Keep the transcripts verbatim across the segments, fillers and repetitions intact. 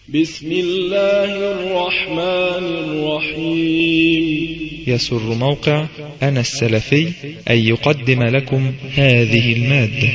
بسم الله الرحمن الرحيم. يسر موقع أنا السلفي أن يقدم لكم هذه المادة.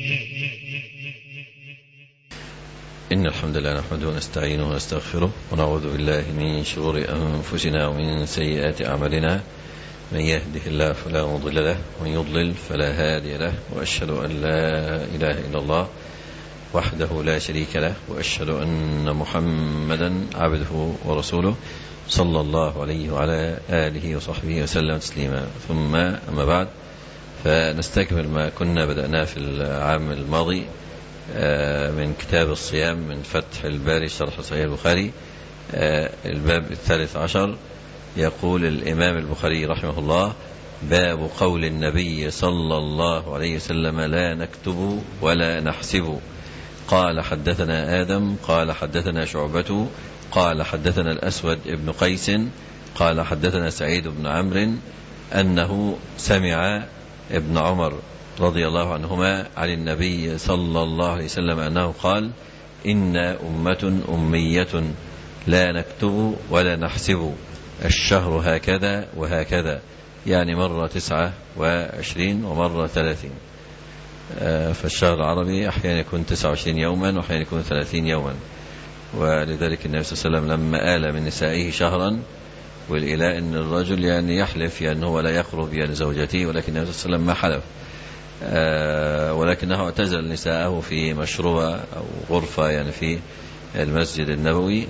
إن الحمد لله نحمده ونستعينه ونستغفره ونعوذ بالله من شرور أنفسنا ومن سيئات أعمالنا. من يهده الله فلا مضل له ومن يضلل فلا هادي له، وأشهد أن لا إله إلا الله وحده لا شريك له، وأشهد أن محمدا عبده ورسوله صلى الله عليه وعلى آله وصحبه وسلم تسليما. ثم أما بعد، فنستكمل ما كنا بدأناه في العام الماضي من كتاب الصيام من فتح الباري شرح صحيح البخاري، الباب الثالث عشر. يقول الإمام البخاري رحمه الله: باب قول النبي صلى الله عليه وسلم: لا نكتب ولا نحسب. قال حدثنا آدم قال حدثنا شعبة قال حدثنا الأسود ابن قيس قال حدثنا سعيد بن عمرو أنه سمع ابن عمر رضي الله عنهما عن النبي صلى الله عليه وسلم أنه قال: إن أمة أمية لا نكتب ولا نحسب، الشهر هكذا وهكذا، يعني مرة تسعة وعشرين ومرة ثلاثين. فالشهر العربي أحيانا يكون تسعة وعشرين يوما وأحيانا يكون ثلاثين يوما، ولذلك النبي صلى الله عليه وسلم لما آل من نسائه شهرا، والإلاء أن الرجل يعني يحلف يعني هو لا يقرب يعني زوجته، ولكن النبي صلى الله عليه وسلم ما حلف، ولكنه اعتزل نساءه في مشروع أو غرفة يعني في المسجد النبوي،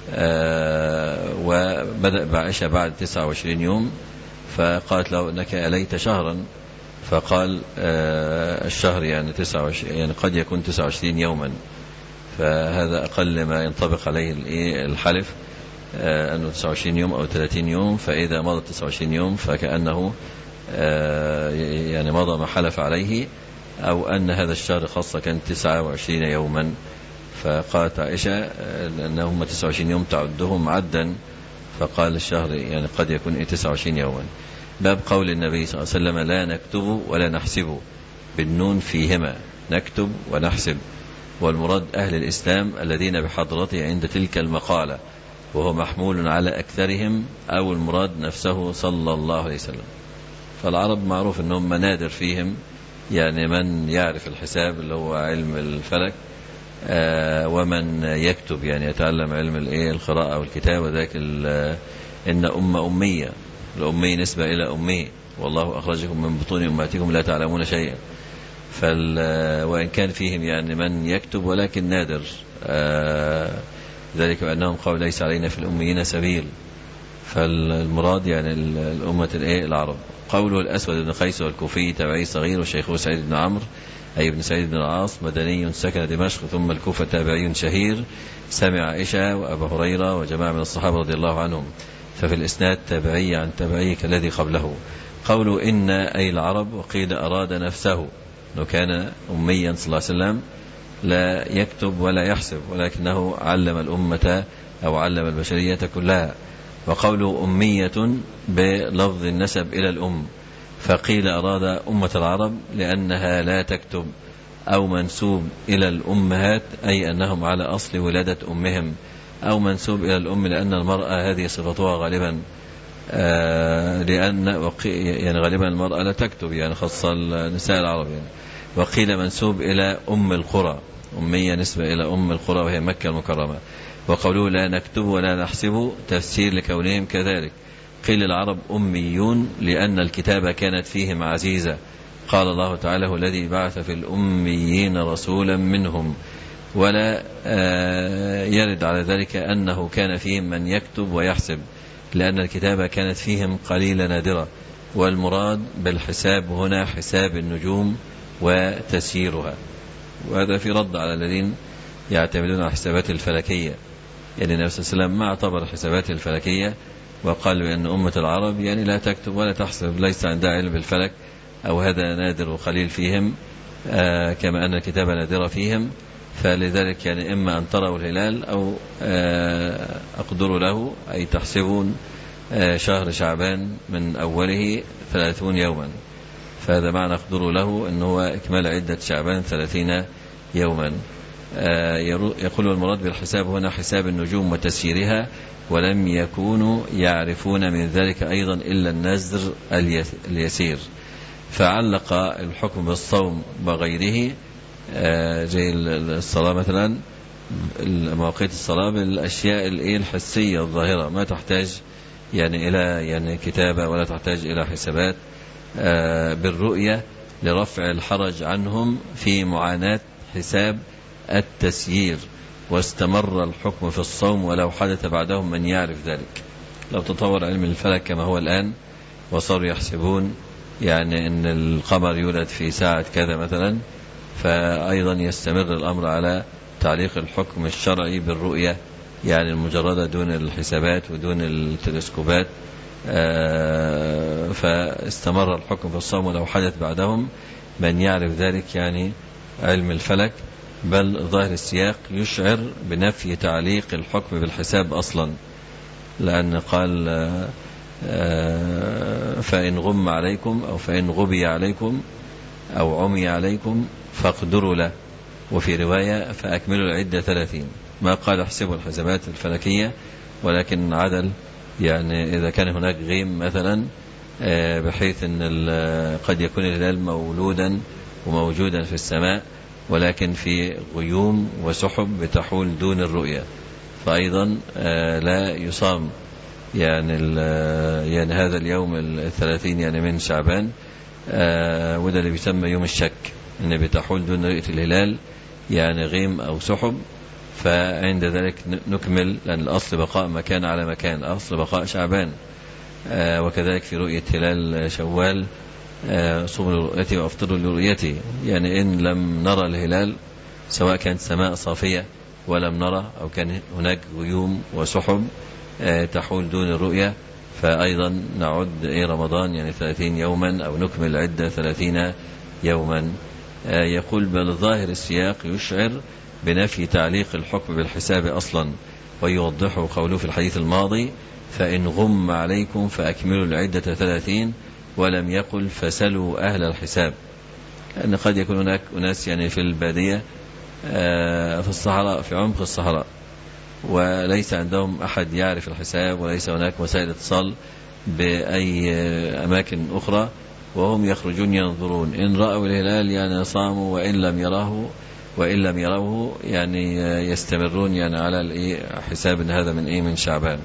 وبدأ بعائشة بعد تسعة وعشرين يوم، فقالت له: إنك أليت شهرا. فقال: الشهر يعني تسعة وعشرين، يعني قد يكون تسعة وعشرين يوما، فهذا أقل ما ينطبق عليه الحلف، أنه تسعة وعشرين يوم أو ثلاثين يوم. فإذا مضت تسعة وعشرين يوم فكأنه يعني مضى ما حلف عليه، أو أن هذا الشهر خاصة كان تسعة وعشرين يوما. فقالت عائشة أنهم تسعة وعشرين يوم تعدهم عدا، فقال الشهر يعني قد يكون تسعة وعشرين يوما. باب قول النبي صلى الله عليه وسلم: لا نكتب ولا نحسب، بالنون فيهما، نكتب ونحسب، والمراد أهل الإسلام الذين بحضرته عند تلك المقالة، وهو محمول على أكثرهم، أو المراد نفسه صلى الله عليه وسلم. فالعرب معروف أنهم منادر فيهم يعني من يعرف الحساب اللي هو علم الفلك، آه ومن يكتب يعني يتعلم علم القراءة والكتابة، ذاك إن أمة أمية، الأمي نسبة إلى أمه، والله أخرجكم من بطون أمهاتكم لا تعلمون شيئا. فال وإن كان فيهم يعني من يكتب ولكن نادر، آه ذلك بأنهم قالوا: ليس علينا في الأميين سبيل. فالمراد يعني الأمة العرب. قوله: الأسود بن قيس والكوفي تابعي صغير، وشيخه سعيد بن عمرو أي بن سعيد بن العاص مدني سكن دمشق ثم الكوفة، تابعي شهير، سمع عائشة وأبا هريرة وجماعة من الصحابة رضي الله عنهم، ففي الإسناد تابعي عن تابعي كالذي قبله. قوله إن أي العرب، وقيل أراد نفسه، أنه كان أميا صلى الله عليه وسلم لا يكتب ولا يحسب، ولكنه علم الأمة أو علم البشرية كلها. وقوله أمية بلفظ النسب إلى الأم، فقيل أراد أمة العرب لأنها لا تكتب، أو منسوب إلى الأمهات أي أنهم على أصل ولادة أمهم، أو منسوب إلى الأم لأن المرأة هذه صفتها غالبا، آه لأن يعني غالبا المرأة لا تكتب، يعني خاصة النساء العرب يعني. وقيل منسوب إلى أم القرى، أمية نسبة إلى أم القرى وهي مكة المكرمة. وقالوا لا نكتب ولا نحسب تفسير لكونهم كذلك. قيل العرب أميون لأن الكتابة كانت فيهم عزيزة، قال الله تعالى: هو الذي بعث في الأميين رسولا منهم. ولا يرد على ذلك أنه كان فيهم من يكتب ويحسب، لأن الكتابة كانت فيهم قليلة نادرة، والمراد بالحساب هنا حساب النجوم وتسييرها. وهذا في رد على الذين يعتمدون على الحسابات الفلكية، يعني النبي صلى الله عليه وسلم ما اعتبر الحسابات الفلكية، وقال بأن أمة العرب يعني لا تكتب ولا تحسب، ليس عندها علم بالفلك، أو هذا نادر وقليل فيهم، آه كما أن الكتابة نادرة فيهم. فلذلك يعني إما أن تروا الهلال أو آه أقدروا له، أي تحسبون آه شهر شعبان من أوله ثلاثون يوما، فهذا معنى أقدروا له أنه هو إكمال عدة شعبان ثلاثين يوما. يقول المراد بالحساب هنا حساب النجوم وتسييرها، ولم يكونوا يعرفون من ذلك أيضا إلا النذر اليسير، فعلق الحكم بالصوم وغيره زي الصلاة مثلا، مواقيت الصلاة بالأشياء الحسية الظاهرة ما تحتاج يعني إلى يعني كتابة ولا تحتاج إلى حسابات، بالرؤية لرفع الحرج عنهم في معاناة حساب التسيير، واستمر الحكم في الصوم ولو حدث بعدهم من يعرف ذلك. لو تطور علم الفلك كما هو الآن وصاروا يحسبون يعني أن القمر يولد في ساعة كذا مثلا، فأيضا يستمر الأمر على تعليق الحكم الشرعي بالرؤية يعني المجردة دون الحسابات ودون التلسكوبات، فاستمر الحكم في الصوم ولو حدث بعدهم من يعرف ذلك يعني علم الفلك. بل ظاهر السياق يشعر بنفي تعليق الحكم بالحساب أصلا، لأن قال فإن غم عليكم أو فإن غبي عليكم أو عمي عليكم فاقدروا له، وفي رواية فأكملوا العدة ثلاثين. ما قال احسبوا الحسابات الفلكية، ولكن عدل يعني إذا كان هناك غيم مثلا بحيث أن قد يكون الهلال مولودا وموجودا في السماء ولكن في غيوم وسحب بتحول دون الرؤية، فأيضا لا يصام يعني يعني هذا اليوم الثلاثين يعني من شعبان، وده اللي بيسمى يوم الشك، إن بتحول دون رؤية الهلال يعني غيم أو سحب، فعند ذلك نكمل، لأن الأصل بقاء مكان على مكان، أصل بقاء شعبان. وكذلك في رؤية هلال شوال صوموا لرؤيته وافطروا لرؤيته، يعني إن لم نرى الهلال سواء كانت سماء صافية ولم نرى أو كان هناك غيوم وسحب تحول دون الرؤية، فأيضا نعد إيه رمضان يعني ثلاثين يوما أو نكمل عدة ثلاثين يوما. يقول بل ظاهر السياق يشعر بنفي تعليق الحكم بالحساب أصلا، ويوضحه قوله في الحديث الماضي فإن غم عليكم فأكملوا العدة ثلاثين، ولم يقل فسلوا أهل الحساب، لأن قد يكون هناك أناس يعني في البادية في الصحراء في عمق الصحراء وليس عندهم أحد يعرف الحساب، وليس هناك وسائل اتصال بأي أماكن أخرى، وهم يخرجون ينظرون، إن رأوا الهلال يعني صاموا، وإن لم يراه وإن لم يروه يعني يستمرون يعني على حساب إن هذا من إيه من شعبان.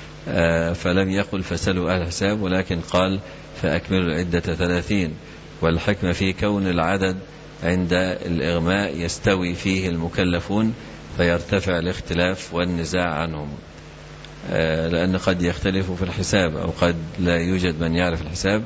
فلم يقل فسلوا أهل الحساب، ولكن قال فأكملوا العدة ثلاثين. والحكمة في كون العدد عند الإغماء يستوي فيه المكلفون فيرتفع الاختلاف والنزاع عنهم، لأن قد يختلفوا في الحساب أو قد لا يوجد من يعرف الحساب،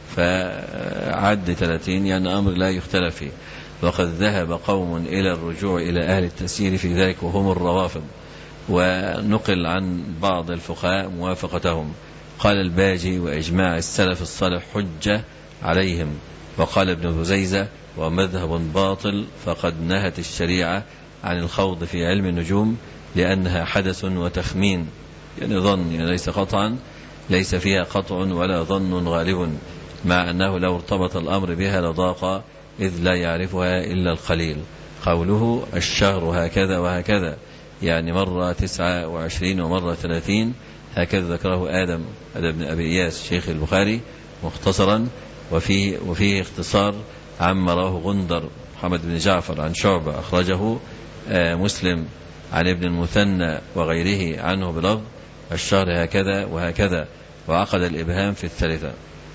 فعد ثلاثين يعني أمر لا يختلف فيه. وقد ذهب قوم إلى الرجوع إلى أهل التسيير في ذلك وهم الروافض، ونقل عن بعض الفقهاء موافقتهم. قال الباجي وإجماع السلف الصالح حجة عليهم. وقال ابن بزيزة ومذهب باطل، فقد نهت الشريعة عن الخوض في علم النجوم لأنها حدث وتخمين، يعني ظن، يعني ليس قطعا، ليس فيها قطع ولا ظن غالب، مع أنه لو ارتبط الأمر بها لضاق إذ لا يعرفها إلا القليل. قوله الشهر هكذا وهكذا يعني مرة تسعة وعشرين ومرة ثلاثين، هكذا ذكره آدم آدم بن أبي إياس شيخ البخاري مختصرا، وفيه, وفيه اختصار عما رواه غندر محمد بن جعفر عن شعبة أخرجه مسلم عن ابن المثنى وغيره عنه بلفظ الشهر هكذا وهكذا، وعقد الإبهام في الثالثة،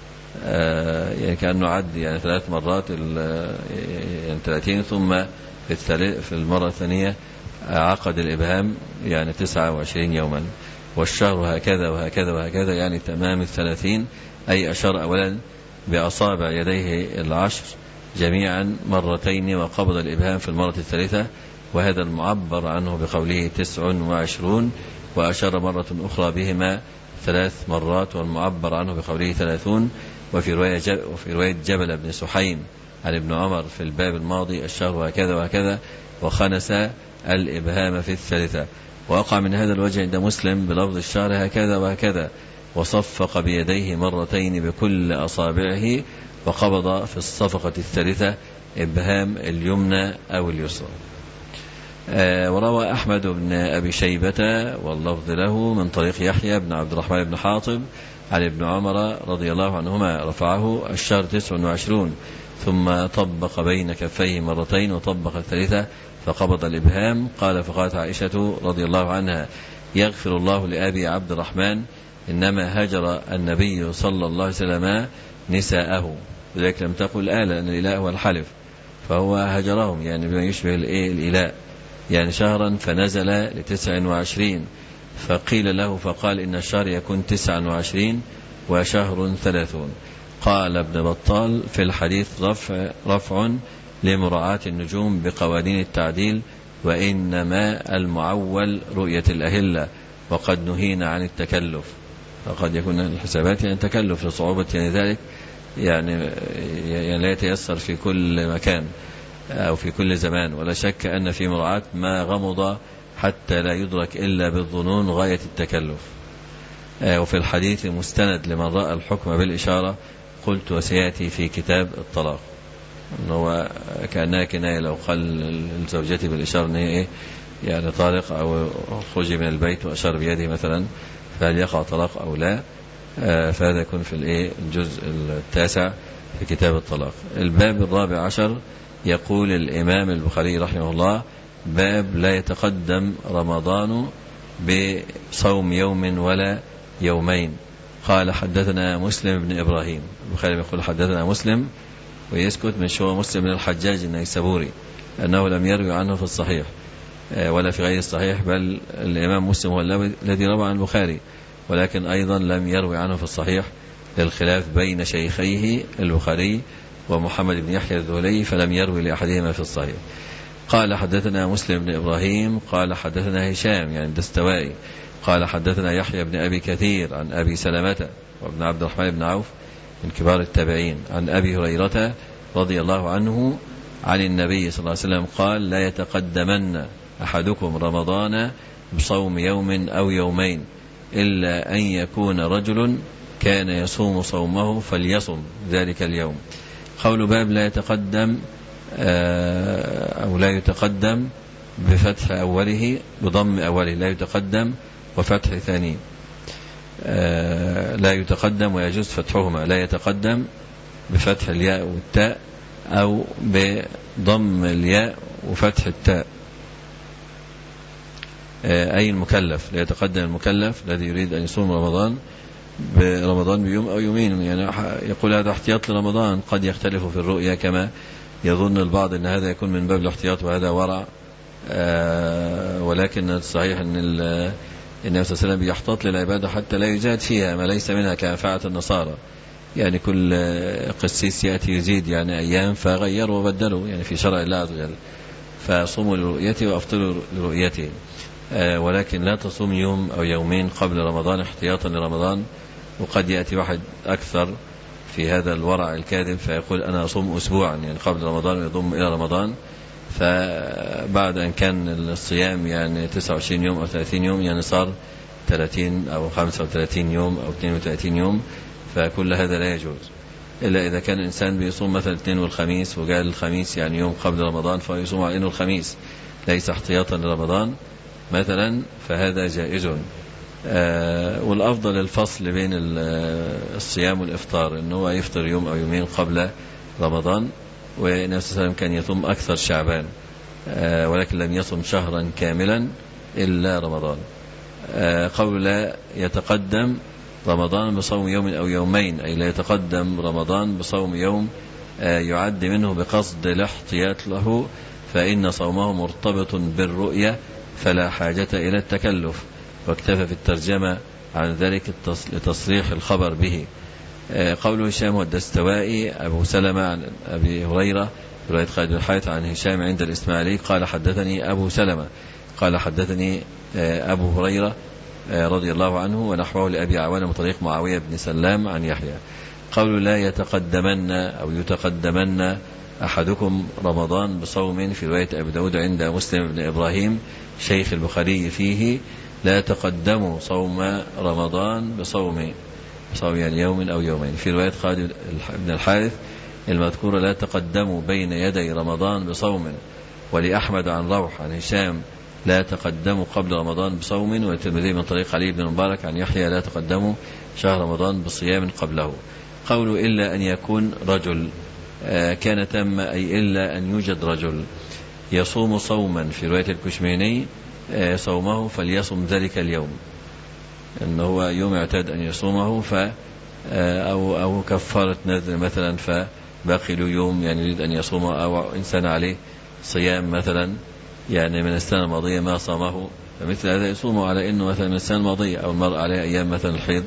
يعني كأنه عد يعني ثلاث مرات يعني ثلاثين، ثم في, في المرة الثانية عقد الإبهام يعني تسعة وعشرين يوما. والشهر هكذا وهكذا وهكذا يعني تمام الثلاثين، أي أشار أولا بأصابع يديه العشر جميعا مرتين وقبض الإبهام في المرة الثالثة، وهذا المعبر عنه بقوله تسع وعشرون، وأشار مرة أخرى بهما ثلاث مرات والمعبر عنه بقوله ثلاثون. وفي رواية, وفي رواية جبل بن سحيم عن ابن عمر في الباب الماضي الشهر هكذا وهكذا، وخنس الإبهام في الثالثة. وقع من هذا الوجه عند مسلم بلفظ الشهر هكذا وهكذا، وصفق بيديه مرتين بكل أصابعه، وقبض في الصفقة الثالثة إبهام اليمنى أو اليسرى. وروى أحمد بن أبي شيبة واللفظ له من طريق يحيى بن عبد الرحمن بن حاطب عن ابن عمر رضي الله عنهما رفعه: الشهر تسع وعشرون، ثم طبق بين كفيه مرتين وطبق الثالثة فقبض الإبهام. قال: فقالت عائشة رضي الله عنها: يغفر الله لأبي عبد الرحمن، إنما هجر النبي صلى الله عليه وسلم نساءه، لذلك لم تقل آل، لأن الإله هو الحلف، فهو هجرهم يعني بما يشبه الإله، يعني شهرا فنزل لتسع وعشرين، فقيل له فقال: إن الشهر يكون تسع وعشرين وشهر ثلاثون. قال ابن بطال: في الحديث رفع, رفع لمراعاة النجوم بقوانين التعديل، وإنما المعول رؤية الأهلة، وقد نهينا عن التكلف. فقد يكون الحسابات يعني تكلف لصعوبة يعني ذلك، يعني, يعني لا يتيسر في كل مكان أو في كل زمان، ولا شك أن في مراعاة ما غمض حتى لا يدرك إلا بالظنون غاية التكلف. وفي الحديث مستند لمن رأى الحكم بالإشارة، قلت وسيأتي في كتاب الطلاق، هو كأنها كناية لو قال الزوجة بالإشارة أنه إيه يعني طالق أو خرج من البيت وأشار بيده مثلا، فهل يقع طلاق أو لا؟ فهذا يكون في الإيه الجزء التاسع في كتاب الطلاق. الباب الرابع عشر يقول الإمام البخاري رحمه الله: باب لا يتقدم رمضان بصوم يوم ولا يومين. قال: حدثنا مسلم بن إبراهيم. البخاري يقول حدثنا مسلم ويسكت من شو مسلم بن الحجاج النيسابوري، أنه لم يروي عنه في الصحيح ولا في غير الصحيح، بل الإمام مسلم هو الذي روى عن البخاري، ولكن أيضا لم يروي عنه في الصحيح للخلاف بين شيخيه البخاري ومحمد بن يحيى الذهلي، فلم يروي لأحدهما في الصحيح. قال: حدثنا مسلم بن إبراهيم قال حدثنا هشام يعني الدستوائي قال حدثنا يحيى بن أبي كثير عن أبي سلمة وابن عبد الرحمن بن عوف من كبار التابعين عن أبي هريرة رضي الله عنه عن النبي صلى الله عليه وسلم قال: لا يتقدمن أحدكم رمضان بصوم يوم أو يومين، إلا أن يكون رجل كان يصوم صومه فليصم ذلك اليوم. قول باب لا يتقدم أو لا يتقدم بفتح أوله بضم أوله، لا يتقدم وفتح ثاني، لا يتقدم ويجوز فتحهما، لا يتقدم بفتح الياء والتاء أو بضم الياء وفتح التاء، أي المكلف، لا يتقدم المكلف الذي يريد أن يصوم رمضان برمضان بيوم أو يومين، يعني يقول هذا احتياط لرمضان، قد يختلف في الرؤية كما يظن البعض أن هذا يكون من باب الاحتياط وهذا ورع، ولكن الصحيح أن النبي صلى الله عليه وسلم بيحتاط للعبادة حتى لا يزاد فيها ما ليس منها كفاعة النصارى، يعني كل قسيس يأتي يزيد يعني أيام فغيروا وبدلوا يعني في شرع الله عز وجل، فصوموا لرؤيته وأفطروا لرؤيته، ولكن لا تصوم يوم أو يومين قبل رمضان احتياطا لرمضان. وقد يأتي واحد أكثر في هذا الورع الكاذب فيقول أنا أصوم أسبوعا يعني قبل رمضان ويضم إلى رمضان، فبعد أن كان الصيام يعني تسعة وعشرين يوم أو ثلاثين يوم يعني صار ثلاثين أو خمسة وثلاثين يوم أو اثنين وثلاثين يوم، فكل هذا لا يجوز إلا إذا كان الإنسان بيصوم مثلا الاثنين والخميس وقال الخميس يعني يوم قبل رمضان فيصوم على إنه الخميس ليس احتياطا لرمضان مثلا، فهذا جائز. آه والأفضل الفصل بين الصيام والإفطار، أنه هو يفطر يوم أو يومين قبل رمضان، والنبي صلى الله عليه وسلم كان يصوم أكثر شعبان آه ولكن لم يصوم شهرا كاملا إلا رمضان. آه قول لا يتقدم رمضان بصوم يوم أو يومين، أي لا يتقدم رمضان بصوم يوم آه يعد منه بقصد الاحتياط له، فإن صومه مرتبط بالرؤية فلا حاجة إلى التكلف، واكتفى في الترجمة عن ذلك لتصريح الخبر به. قوله هشام والدستوائي أبو سلمة عن أبي هريرة رواية خالد بن الحارث عن هشام عند الإسماعيلي قال حدثني أبو سلمة قال حدثني أبو هريرة رضي الله عنه ونحوه لأبي عوانة من طريق معاوية بن سلام عن يحيى. قوله لا يتقدمن أو يتقدمن أحدكم رمضان بصوم في رواية أبي داود عند مسلم بن إبراهيم شيخ البخاري فيه لا تقدموا صوم رمضان بصوم بصوم يعني يوم أو يومين. في رواية خالد بن الحارث المذكورة لا تقدموا بين يدي رمضان بصوم، ولأحمد عن روح عن هشام لا تقدموا قبل رمضان بصوم، والترمذي من طريق علي بن المبارك عن يحيى لا تقدموا شهر رمضان بصيام قبله. قوله إلا أن يكون رجل كان تم، أي إلا أن يوجد رجل يصوم صوما في رواية الكشميني صومه فليصم ذلك اليوم، أنه هو يوم اعتاد أن يصومه ف أو, أو كفارة نذر مثلا فباقي له يوم يعني يريد أن يصومه، أو إنسان عليه صيام مثلا يعني من السنة الماضية ما صامه، فمثل هذا يصومه على أنه مثلا من السنة الماضية، أو المرء عليه أيام مثلا الحيض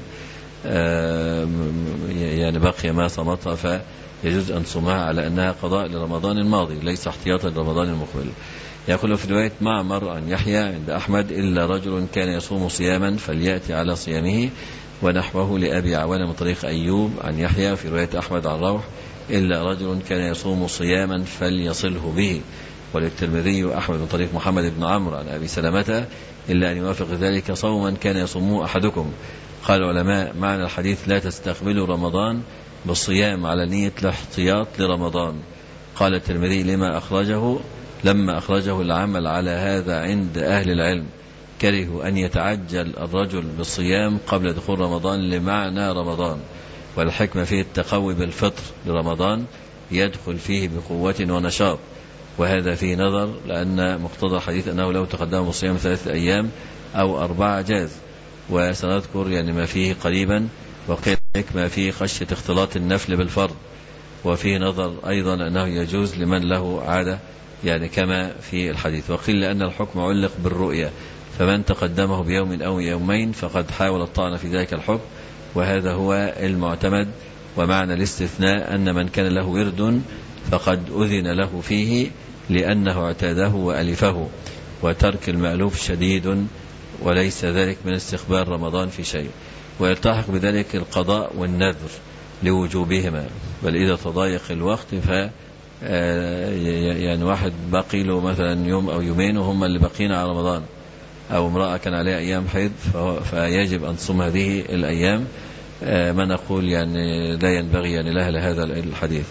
يعني بقي ما صامتها فيجوز أن تصومها على أنها قضاء لرمضان الماضي ليس احتياطا لرمضان المقبل. يقول في رواية معمر عن يحيى عند أحمد إلا رجل كان يصوم صياما فليأتي على صيامه، ونحوه لأبي عوانة من طريق أيوب عن يحيى في رواية أحمد عن روح إلا رجل كان يصوم صياما فليصله به، وللترمذي وأحمد من طريق محمد بن عمرو عن أبي سلمة إلا أن يوافق ذلك صوما كان يصومه أحدكم. قال العلماء معنى الحديث لا تستقبلوا رمضان بالصيام على نية الاحتياط لرمضان. قال الترمذي لما أخرجه لما أخرجه العمل على هذا عند أهل العلم كرهوا أن يتعجل الرجل بالصيام قبل دخول رمضان لمعنى رمضان، والحكمة فيه التقوي بالفطر لرمضان يدخل فيه بقوة ونشاط، وهذا فيه نظر لأن مقتضى الحديث أنه لو تقدم بالصيام ثلاثة أيام أو أربعة جاز، وسنذكر يعني ما فيه قريبا. وقيل الحكمة فيه خشية اختلاط النفل بالفرض، وفيه نظر أيضا أنه يجوز لمن له عادة يعني كما في الحديث. وقيل لأن الحكم علق بالرؤية، فمن تقدمه بيوم أو يومين فقد حاول الطعن في ذلك الحكم، وهذا هو المعتمد. ومعنى الاستثناء أن من كان له ورد فقد أذن له فيه لأنه اعتاده وألفه، وترك المألوف شديد، وليس ذلك من استقبال رمضان في شيء. ويلتحق بذلك القضاء والنذر لوجوبهما، بل إذا تضايق الوقت ف يعني واحد بقي له مثلا يوم أو يومين وهم اللي بقين على رمضان، أو امرأة كان عليها أيام حيض فيجب أن تصوم هذه الأيام، ما نقول يعني لا ينبغي يعني لها لهذا الحديث.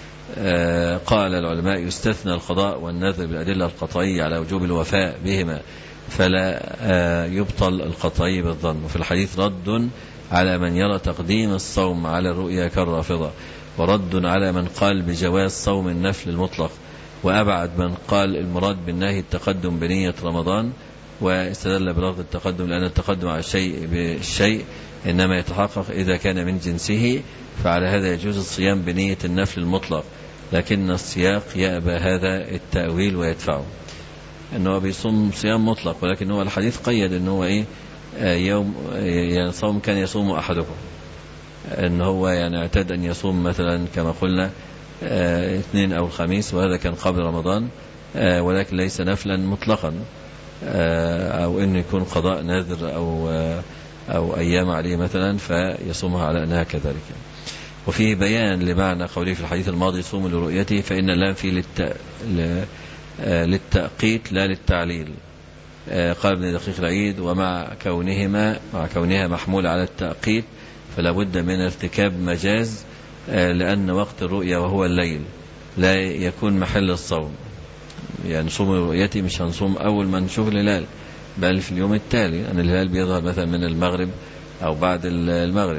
قال العلماء يستثنى القضاء والنذر بالأدلة القطعية على وجوب الوفاء بهما، فلا يبطل القطعي بالظن. وفي الحديث رد على من يرى تقديم الصوم على الرؤيا كالرافضة، ورد على من قال بجواز صوم النفل المطلق، وأبعد من قال المراد بالنهي التقدم بنية رمضان، واستدل بلفظ التقدم لأن التقدم على الشيء بالشيء إنما يتحقق إذا كان من جنسه، فعلى هذا يجوز الصيام بنية النفل المطلق، لكن السياق يأبى هذا التأويل ويدفعه أنه بيصوم صيام مطلق، ولكن هو الحديث قيد أنه إيه يوم يعني صوم كان يصوم أحدكم، أنه هو يعني اعتاد أن يصوم مثلا كما قلنا اثنين أو الخميس، وهذا كان قبل رمضان، ولكن ليس نفلا مطلقا، أو أنه يكون قضاء نذر أو أو أيام عليه مثلا فيصومها على أنها كذلك. وفيه بيان لمعنى قوله في الحديث الماضي صوم لرؤيته، فإن اللام فيه للت... للتأقيت لا للتعليل. قال ابن دقيق العيد ومع كونهما مع كونها محمول على التأقيت فلا بد من ارتكاب مجاز، لأن وقت الرؤيا وهو الليل لا يكون محل الصوم، يعني صوم رؤيتي مش هنصوم أول ما نشوف الهلال بل في اليوم التالي، أن الهلال بيظهر مثلا من المغرب أو بعد المغرب،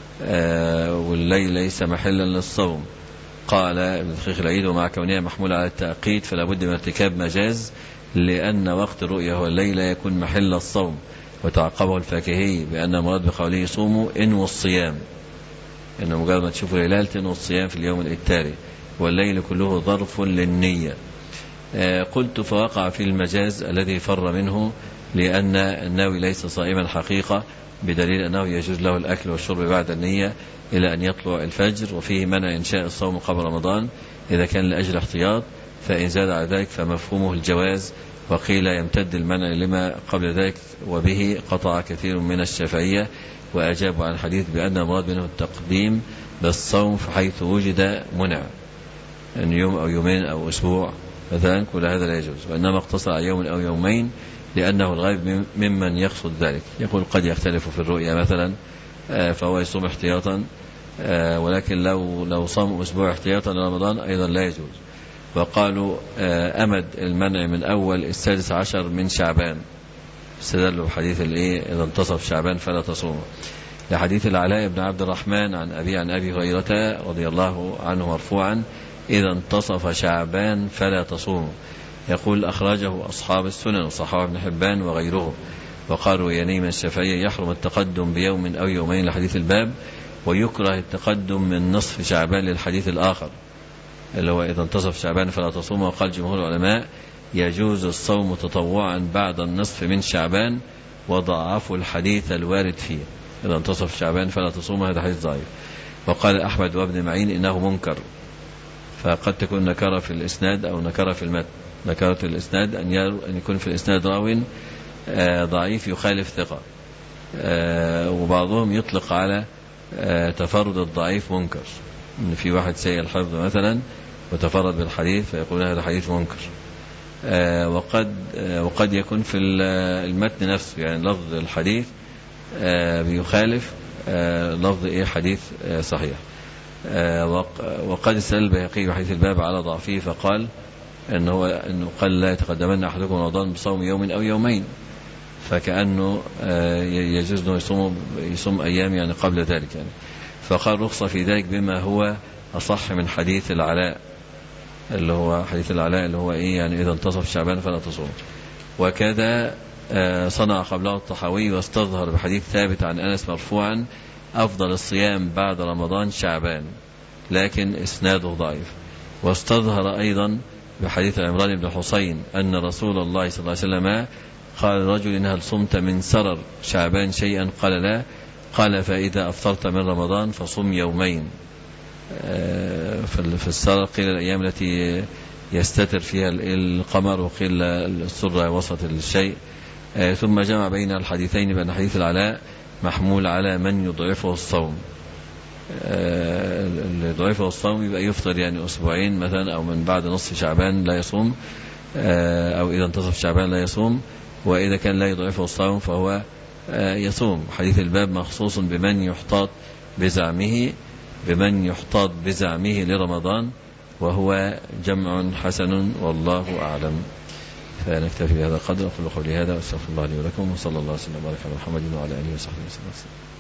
والليل ليس محلا للصوم. قال ابن دقيق العيد ومع كونها محمول على التأقيت فلا بد من ارتكاب مجاز، لأن وقت الرؤيا هو الليل لا يكون محل الصوم. وتعقبه الفاكهي بأن مراد بقوله صوموا انووا الصيام، إن مجرد ما تشوفوا الهلال تنووا الصيام في اليوم التالي، والليل كله ظرف للنية. قلت فوقع في المجاز الذي فر منه، لأن الناوي ليس صائما حقيقة، بدليل أنه يجوز له الأكل والشرب بعد النية إلى أن يطلع الفجر، وفيه منع إنشاء الصوم قبل رمضان إذا كان لأجل احتياط، فإن زاد على ذلك فمفهومه الجواز. وقيل يمتد المنع لما قبل ذلك، وبه قطع كثير من الشافعية وأجابوا عن الحديث بأن المراد منه التقديم بالصوم فحيث وجد منع أن يوم أو يومين أو أسبوع مثلا، كل هذا لا يجوز، وإنما اقتصر على يوم أو يومين لأنه الغالب ممن يقصد ذلك. يقول قد يختلف في الرؤيا مثلا فهو يصوم احتياطا، ولكن لو لو صام أسبوع احتياطا لرمضان أيضا لا يجوز. وقالوا أمد المنع من أول السادس عشر من شعبان، استدلوا بحديث الإيه إذا انتصف شعبان فلا تصوموا، لحديث العلاء بن عبد الرحمن عن أبي عن أبي هريرة رضي الله عنه مرفوعا إذا انتصف شعبان فلا تصوموا. يقول أخرجه أصحاب السنن وصححه ابن حبان وغيره، وقالوا ينيم الشافعي يحرم التقدم بيوم أو يومين لحديث الباب، ويكره التقدم من نصف شعبان للحديث الآخر اللي هو إذا انتصف شعبان فلا تصوموا. وقال جمهور العلماء يجوز الصوم تطوعا بعد النصف من شعبان، وضعفوا الحديث الوارد فيه إذا انتصف شعبان فلا تصوموا، هذا حديث ضعيف. وقال أحمد وابن معين إنه منكر، فقد تكون نكرة في الإسناد أو نكرة في المتن. نكرة الإسناد أن أن يكون في الإسناد راو ضعيف يخالف ثقة، وبعضهم يطلق على تفرد الضعيف منكر، إن في واحد سيء الحفظ مثلا وتفرد بالحديث فيقول هذا حديث منكر. وقد وقد يكون في المتن نفسه يعني لفظ الحديث بيخالف لفظ إيه حديث صحيح. وقد استدل البيهقي بحديث الباب على ضعفه فقال إن هو إنه قال لا يتقدمن أحدكم رمضان بصوم يوم أو يومين، فكأنه يجوز أنه يصوم يصوم أيام يعني قبل ذلك يعني. فقال رخصة في ذلك بما هو أصح من حديث العلاء اللي هو حديث العلاء اللي هو إيه يعني إذا انتصف شعبان فلا تصوم. وكذا صنع قبله الطحاوي واستظهر بحديث ثابت عن أنس مرفوعا أفضل الصيام بعد رمضان شعبان، لكن إسناده ضعيف. واستظهر أيضا بحديث عمران بن حسين أن رسول الله صلى الله عليه وسلم قال رجل هل صمت من سرر شعبان شيئا؟ قال لا. قال فإذا أفطرت من رمضان فصم يومين. في السرر قيل الأيام التي يستتر فيها القمر، وقيل السرة وسط الشيء. ثم جمع بين الحديثين بأن حديث العلاء محمول على من يضعفه الصوم، اللي يضعفه الصوم يبقى يفطر يعني أسبوعين مثلا، أو من بعد نصف شعبان لا يصوم، أو إذا انتصف شعبان لا يصوم. وإذا كان لا يضعفه الصوم فهو يصوم. حديث الباب مخصوص بمن يحتاط بزعمه بمن يحتاط بزعمه لرمضان، وهو جمع حسن والله أعلم. فنكتفي بهذا القدر. أقول قولي هذا وأستغفر الله لي ولكم، وصلى الله وسلم وبارك على محمد وعلى آله وصحبه وسلم.